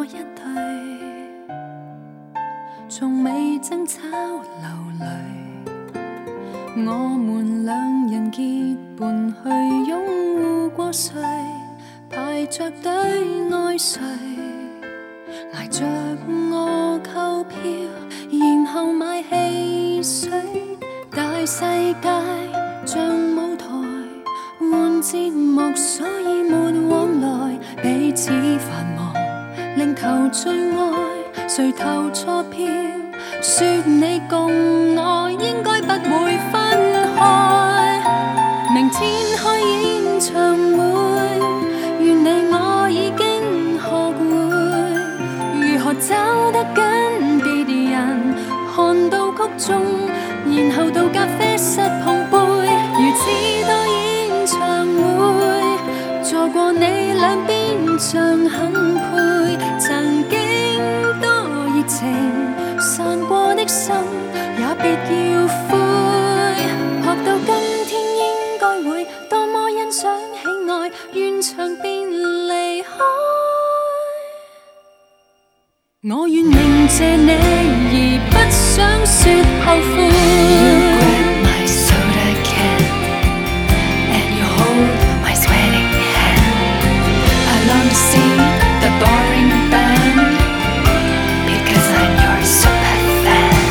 我一对，從未爭吵流淚。我們兩人結伴去擁護過誰，排着隊愛誰，捱着我購票，然後買汽水。大世界像舞台，換節目，所以沒往來，彼此繁忙，另投最愛，誰投錯票？說你共我應該不會分開。明天開演唱會，願你我已經學會如何走得跟別人，看到曲終，然後到咖啡室碰杯。如此多演唱會，坐過你兩邊像很配。曾經多熱情，散過的心也別要灰。學到今天應該會多麼欣賞喜愛，完場便離開。我願明謝你，而不想說後悔。You grab my soda can and you hold my sweating hand. I long to see the boring band because I'm your super fan.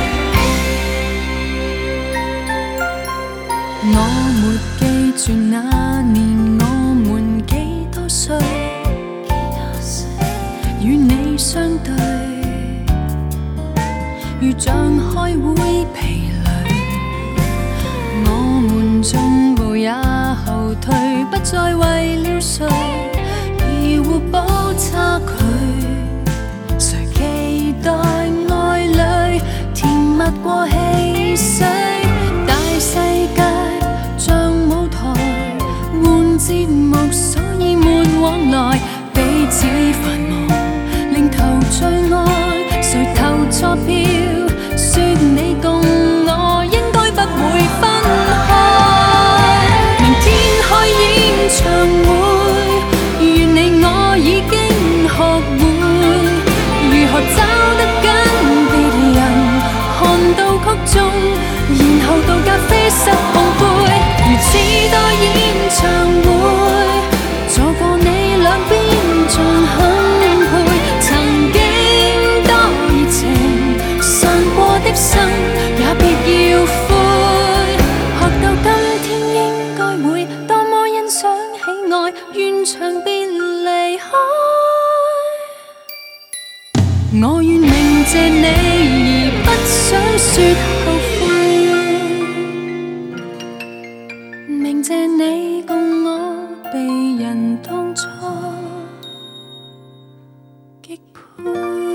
我沒記住那年我們幾多歲，與你相對，如像開會疲累。我們進步也後退，不再為了誰而互補差距。誰期待愛侶甜蜜過汽水？大世界像舞台，換節目，所以沒往來，彼此繁忙，另投最愛，誰投錯票？說你共我應該不會分開。明天開演唱會，願你我已經學會如何走得跟別人，看到曲終，然後到咖啡室碰杯。如此多演唱會，坐過你兩邊仲很配。曾經多熱情，散過的心也別要灰。學到今天應該會多麼欣賞喜愛，完場便離開。我願明謝你，而不想說後悔。明謝你共我被人當作極配。